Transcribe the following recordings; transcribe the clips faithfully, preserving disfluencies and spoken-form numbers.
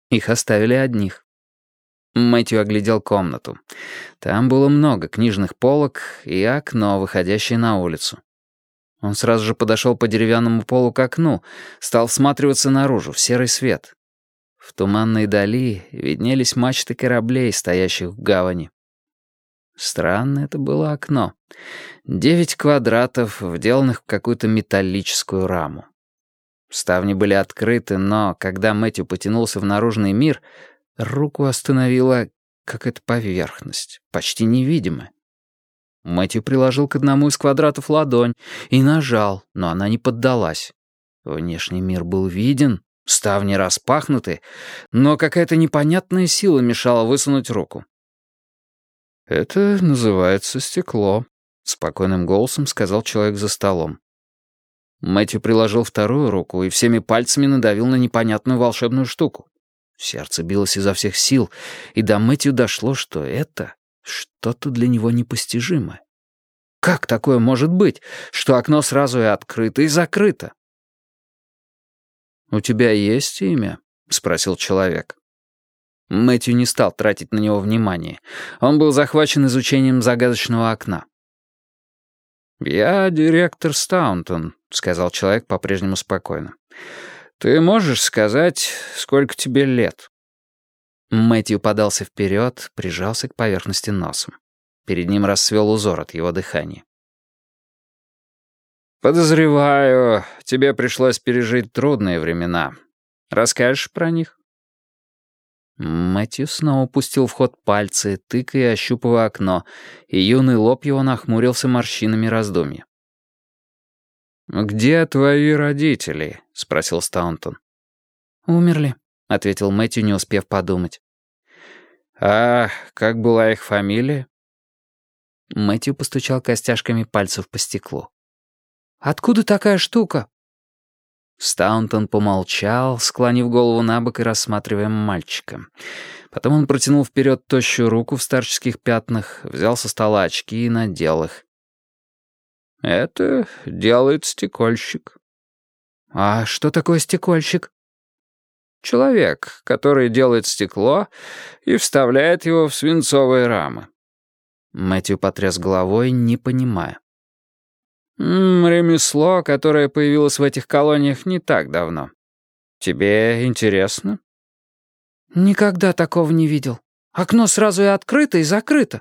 Их оставили одних. Мэтью оглядел комнату. Там было много книжных полок и окно, выходящее на улицу. Он сразу же подошел по деревянному полу к окну, стал всматриваться наружу, в серый свет. В туманной дали виднелись мачты кораблей, стоящих в гавани. Странное это было окно. Девять квадратов, вделанных в какую-то металлическую раму. Ставни были открыты, но, когда Мэтью потянулся в наружный мир, руку остановила какая-то поверхность, почти невидимая. Мэтью приложил к одному из квадратов ладонь и нажал, но она не поддалась. Внешний мир был виден, ставни распахнуты, но какая-то непонятная сила мешала высунуть руку. «Это называется стекло», — спокойным голосом сказал человек за столом. Мэтью приложил вторую руку и всеми пальцами надавил на непонятную волшебную штуку. Сердце билось изо всех сил, и до Мэтью дошло, что это что-то для него непостижимое. Как такое может быть, что окно сразу и открыто, и закрыто? «У тебя есть имя?» — спросил человек. Мэтью не стал тратить на него внимание. Он был захвачен изучением загадочного окна. «Я директор Стаунтон», — сказал человек по-прежнему спокойно. «Ты можешь сказать, сколько тебе лет?» Мэтью подался вперед, прижался к поверхности носом. Перед ним расцвел узор от его дыхания. «Подозреваю, тебе пришлось пережить трудные времена. Расскажешь про них?» Мэтью снова пустил в ход пальцы, тыкая и ощупывая окно, и юный лоб его нахмурился морщинами раздумья. «Где твои родители?» — спросил Стаунтон. «Умерли», — ответил Мэтью, не успев подумать. «А как была их фамилия?» Мэтью постучал костяшками пальцев по стеклу. «Откуда такая штука?» Стаунтон помолчал, склонив голову на бок и рассматривая мальчика. Потом он протянул вперед тощую руку в старческих пятнах, взял со стола очки и надел их. «Это делает стекольщик». «А что такое стекольщик?» «Человек, который делает стекло и вставляет его в свинцовые рамы». Мэтью потряс головой, не понимая. М -м, «Ремесло, которое появилось в этих колониях не так давно. Тебе интересно?» «Никогда такого не видел. Окно сразу и открыто, и закрыто».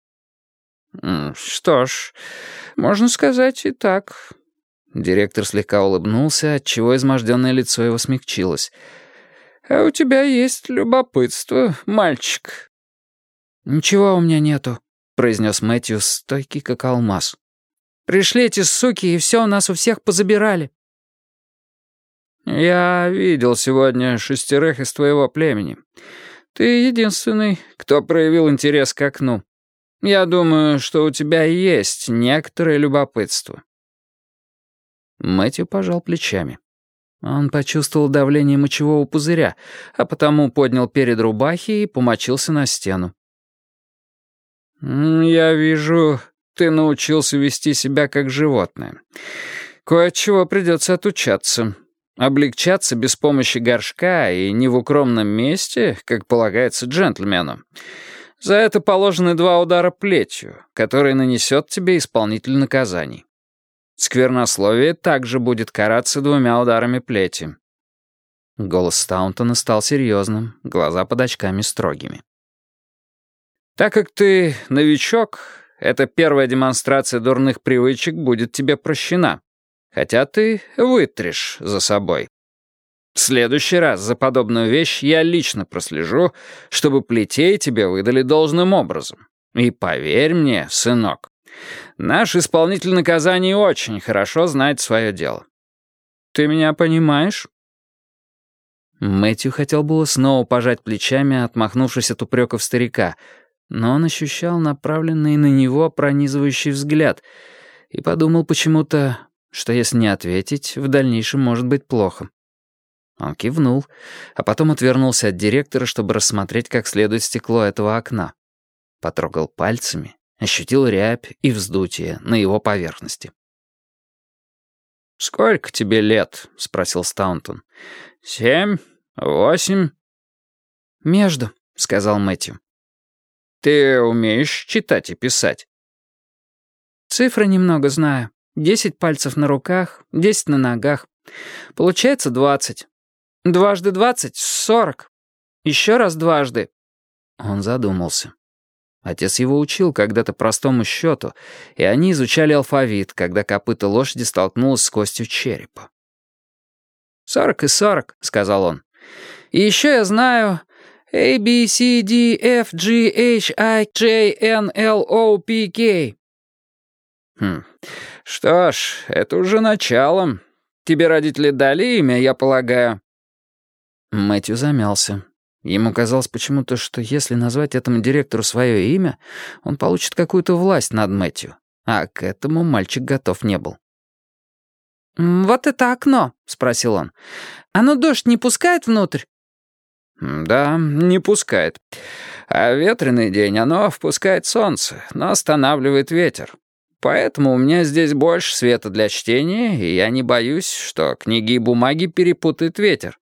«Что ж, можно сказать и так». Директор слегка улыбнулся, отчего изможденное лицо его смягчилось. «А у тебя есть любопытство, мальчик». «Ничего у меня нету», — произнес Мэтью, стойкий как алмаз. «Пришли эти суки, и все у нас у всех позабирали». «Я видел сегодня шестерых из твоего племени. Ты единственный, кто проявил интерес к окну. Я думаю, что у тебя есть некоторое любопытство». Мэтью пожал плечами. Он почувствовал давление мочевого пузыря, а потому поднял перед рубахи и помочился на стену. «Я вижу, ты научился вести себя как животное. Кое от чего придется отучаться. Облегчаться без помощи горшка и не в укромном месте, как полагается джентльмену. За это положены два удара плетью, которые нанесет тебе исполнитель наказаний. Сквернословие также будет караться двумя ударами плети». Голос Стаунтона стал серьезным, глаза под очками строгими. «Так как ты новичок, эта первая демонстрация дурных привычек будет тебе прощена, хотя ты вытрешь за собой. В следующий раз за подобную вещь я лично прослежу, чтобы плетей тебе выдали должным образом. И поверь мне, сынок, наш исполнитель наказаний очень хорошо знает свое дело. Ты меня понимаешь?» Мэтью хотел было снова пожать плечами, отмахнувшись от упреков старика, но он ощущал направленный на него пронизывающий взгляд и подумал почему-то, что если не ответить, в дальнейшем может быть плохо. Он кивнул, а потом отвернулся от директора, чтобы рассмотреть как следует стекло этого окна. Потрогал пальцами, ощутил рябь и вздутие на его поверхности. «Сколько тебе лет?» — спросил Стаунтон. «Семь? Восемь?» «Между», — сказал Мэтью. «Ты умеешь читать и писать?» «Цифры немного знаю. Десять пальцев на руках, десять на ногах. Получается двадцать. Дважды двадцать — сорок. Еще раз дважды». Он задумался. Отец его учил когда-то простому счету, и они изучали алфавит, когда копыто лошади столкнулось с костью черепа. «Сорок и сорок», — сказал он. «И еще я знаю A, B, C, D, F, G, H, I, J, N, L, O, P, K». «Хм, что ж, это уже начало. Тебе родители дали имя, я полагаю?» Мэтью замялся. Ему казалось почему-то, что если назвать этому директору свое имя, он получит какую-то власть над Мэтью, а к этому мальчик готов не был. «Вот это окно», — спросил он. «Оно дождь не пускает внутрь?» «Да, не пускает. А ветреный день оно впускает солнце, но останавливает ветер. Поэтому у меня здесь больше света для чтения, и я не боюсь, что книги и бумаги перепутает ветер.